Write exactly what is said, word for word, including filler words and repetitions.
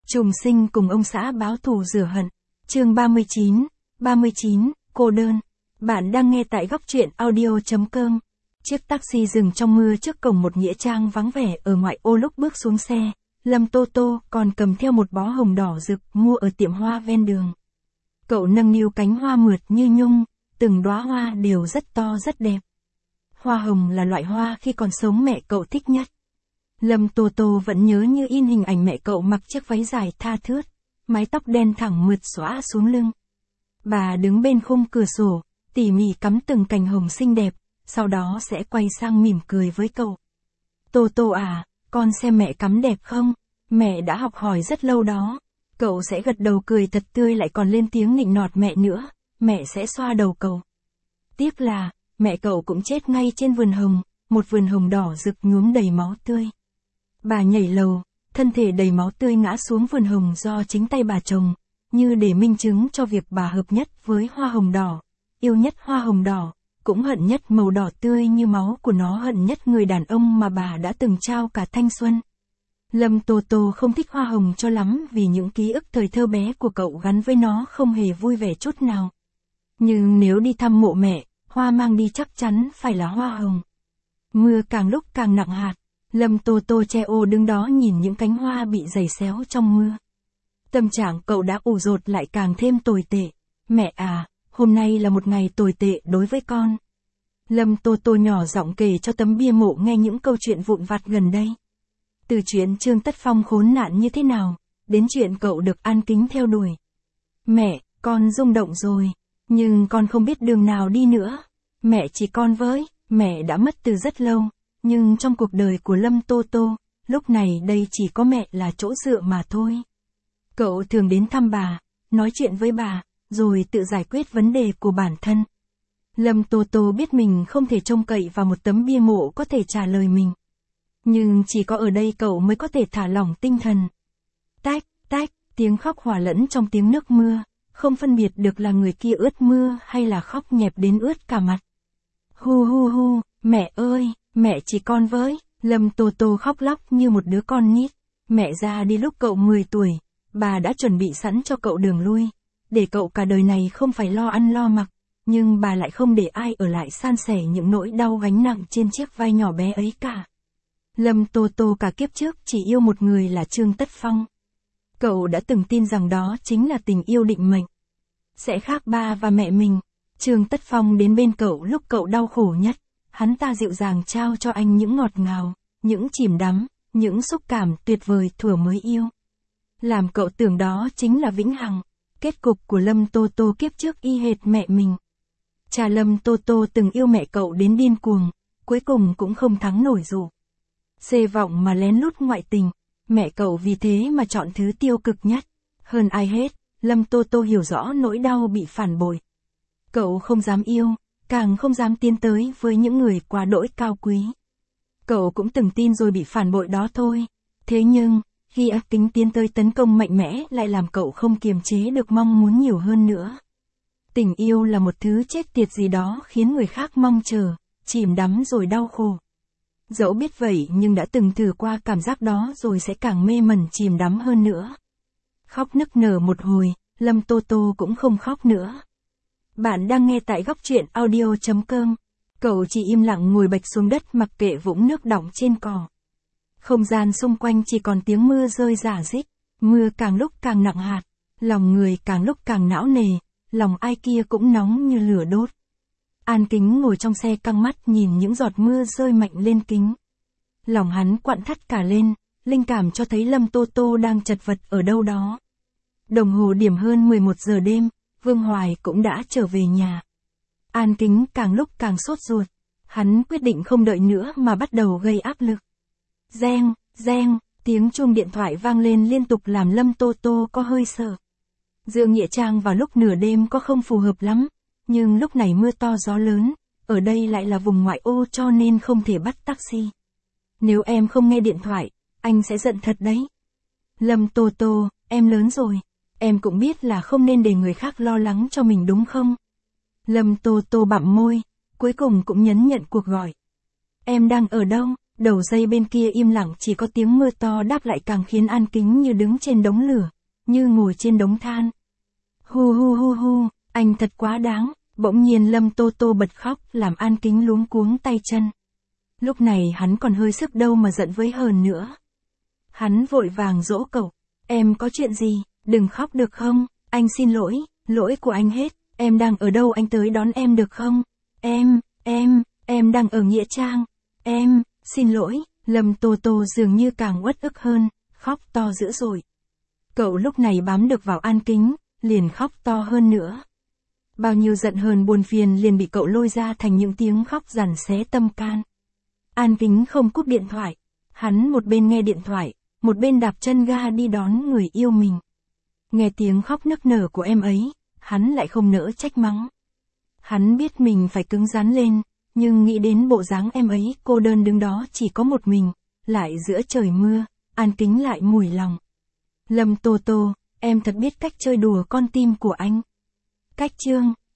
Trùng sinh cùng ông xã báo thù rửa hận. Chương ba mươi chín, ba mươi chín, cô đơn. Bạn đang nghe tại góc truyện audio chấm com. Chiếc taxi dừng trong mưa trước cổng một nghĩa trang vắng vẻ ở ngoại ô. Lúc bước xuống xe, Lâm Tô Tô còn cầm theo một bó hồng đỏ rực mua ở tiệm hoa ven đường. Cậu nâng niu cánh hoa mượt như nhung, từng đóa hoa đều rất to rất đẹp. Hoa hồng là loại hoa khi còn sống mẹ cậu thích nhất. Lâm Tô Tô vẫn nhớ như in hình ảnh mẹ cậu mặc chiếc váy dài tha thướt, mái tóc đen thẳng mượt xõa xuống lưng. Bà đứng bên khung cửa sổ, tỉ mỉ cắm từng cành hồng xinh đẹp, sau đó sẽ quay sang mỉm cười với cậu. Tô Tô à, con xem mẹ cắm đẹp không? Mẹ đã học hỏi rất lâu đó. Cậu sẽ gật đầu cười thật tươi, lại còn lên tiếng nịnh nọt mẹ nữa. Mẹ sẽ xoa đầu cậu. Tiếc là, mẹ cậu cũng chết ngay trên vườn hồng, một vườn hồng đỏ rực nhuốm đầy máu tươi. Bà nhảy lầu, thân thể đầy máu tươi ngã xuống vườn hồng do chính tay bà trồng, như để minh chứng cho việc bà hợp nhất với hoa hồng đỏ, yêu nhất hoa hồng đỏ, cũng hận nhất màu đỏ tươi như máu của nó, hận nhất người đàn ông mà bà đã từng trao cả thanh xuân. Lâm Tô Tô không thích hoa hồng cho lắm vì những ký ức thời thơ bé của cậu gắn với nó không hề vui vẻ chút nào. Nhưng nếu đi thăm mộ mẹ, hoa mang đi chắc chắn phải là hoa hồng. Mưa càng lúc càng nặng hạt. Lâm Tô Tô che ô đứng đó nhìn những cánh hoa bị giày xéo trong mưa. Tâm trạng cậu đã ủ rột lại càng thêm tồi tệ. Mẹ à, hôm nay là một ngày tồi tệ đối với con. Lâm Tô Tô nhỏ giọng kể cho tấm bia mộ nghe những câu chuyện vụn vặt gần đây. Từ chuyện Trương Tất Phong khốn nạn như thế nào, đến chuyện cậu được An Kính theo đuổi. Mẹ, con rung động rồi, nhưng con không biết đường nào đi nữa. Mẹ chỉ con với, mẹ đã mất từ rất lâu. Nhưng trong cuộc đời của Lâm Tô Tô, lúc này đây chỉ có mẹ là chỗ dựa mà thôi. Cậu thường đến thăm bà, nói chuyện với bà, rồi tự giải quyết vấn đề của bản thân. Lâm Tô Tô biết mình không thể trông cậy vào một tấm bia mộ có thể trả lời mình. Nhưng chỉ có ở đây cậu mới có thể thả lỏng tinh thần. Tách, tách, tiếng khóc hòa lẫn trong tiếng nước mưa, không phân biệt được là người kia ướt mưa hay là khóc nhẹp đến ướt cả mặt. Hu hu hu, mẹ ơi! Mẹ chỉ con với, Lâm Tô Tô khóc lóc như một đứa con nít. Mẹ ra đi lúc cậu mười tuổi, bà đã chuẩn bị sẵn cho cậu đường lui, để cậu cả đời này không phải lo ăn lo mặc, nhưng bà lại không để ai ở lại san sẻ những nỗi đau gánh nặng trên chiếc vai nhỏ bé ấy cả. Lâm Tô Tô cả kiếp trước chỉ yêu một người là Trương Tất Phong. Cậu đã từng tin rằng đó chính là tình yêu định mệnh. Sẽ khác ba và mẹ mình, Trương Tất Phong đến bên cậu lúc cậu đau khổ nhất. Hắn ta dịu dàng trao cho anh những ngọt ngào, những chìm đắm, những xúc cảm tuyệt vời thuở mới yêu. Làm cậu tưởng đó chính là vĩnh hằng. Kết cục của Lâm Tô Tô kiếp trước y hệt mẹ mình. Cha Lâm Tô Tô từng yêu mẹ cậu đến điên cuồng, cuối cùng cũng không thắng nổi dụ. Xê vọng mà lén lút ngoại tình, mẹ cậu vì thế mà chọn thứ tiêu cực nhất. Hơn ai hết, Lâm Tô Tô hiểu rõ nỗi đau bị phản bội. Cậu không dám yêu, càng không dám tiến tới với những người quá đỗi cao quý. Cậu cũng từng tin rồi bị phản bội đó thôi. Thế nhưng, khi ác tính tiến tới tấn công mạnh mẽ lại làm cậu không kiềm chế được mong muốn nhiều hơn nữa. Tình yêu là một thứ chết tiệt gì đó khiến người khác mong chờ, chìm đắm rồi đau khổ. Dẫu biết vậy nhưng đã từng thử qua cảm giác đó rồi sẽ càng mê mẩn chìm đắm hơn nữa. Khóc nức nở một hồi, Lâm Tô Tô cũng không khóc nữa. Bạn đang nghe tại góc truyện audio chấm com. Cậu chỉ im lặng ngồi bạch xuống đất mặc kệ vũng nước đọng trên cỏ. Không gian xung quanh chỉ còn tiếng mưa rơi rả rích. Mưa càng lúc càng nặng hạt. Lòng người càng lúc càng não nề. Lòng ai kia cũng nóng như lửa đốt. An Kính ngồi trong xe căng mắt nhìn những giọt mưa rơi mạnh lên kính. Lòng hắn quặn thắt cả lên. Linh cảm cho thấy Lâm Tô Tô đang chật vật ở đâu đó. Đồng hồ điểm hơn mười một giờ đêm. Vương Hoài cũng đã trở về nhà. An Kính càng lúc càng sốt ruột. Hắn quyết định không đợi nữa mà bắt đầu gây áp lực. Reng, reng, tiếng chuông điện thoại vang lên liên tục làm Lâm Tô Tô có hơi sợ. Giữa nghĩa trang vào lúc nửa đêm có không phù hợp lắm, nhưng lúc này mưa to gió lớn, ở đây lại là vùng ngoại ô cho nên không thể bắt taxi. Nếu em không nghe điện thoại, anh sẽ giận thật đấy. Lâm Tô Tô, em lớn rồi. Em cũng biết là không nên để người khác lo lắng cho mình đúng không? Lâm Tô Tô bặm môi, cuối cùng cũng nhấn nhận cuộc gọi. Em đang ở đâu? Đầu dây bên kia im lặng, chỉ có tiếng mưa to đáp lại càng khiến An Kính như đứng trên đống lửa, như ngồi trên đống than. Hu hu hu hu, anh thật quá đáng. Bỗng nhiên Lâm Tô Tô bật khóc, làm An Kính luống cuống tay chân. Lúc này hắn còn hơi sức đâu mà giận với hờn nữa. Hắn vội vàng dỗ cậu. Em có chuyện gì, đừng khóc được không? Anh xin lỗi, lỗi của anh hết. Em đang ở đâu, anh tới đón em được không? Em, em, em đang ở Nghĩa Trang. Em, xin lỗi. Lâm Tô Tô dường như càng uất ức hơn, khóc to dữ dội. Cậu lúc này bám được vào An Kính, liền khóc to hơn nữa. Bao nhiêu giận hờn buồn phiền liền bị cậu lôi ra thành những tiếng khóc rằn xé tâm can. An Kính không cúp điện thoại. Hắn một bên nghe điện thoại, một bên đạp chân ga đi đón người yêu mình. Nghe tiếng khóc nức nở của em ấy, hắn lại không nỡ trách mắng. Hắn biết mình phải cứng rắn lên, nhưng nghĩ đến bộ dáng em ấy cô đơn đứng đó chỉ có một mình, lại giữa trời mưa, An Kính lại mùi lòng. Lâm Tô Tô, em thật biết cách chơi đùa con tim của anh. Cách chương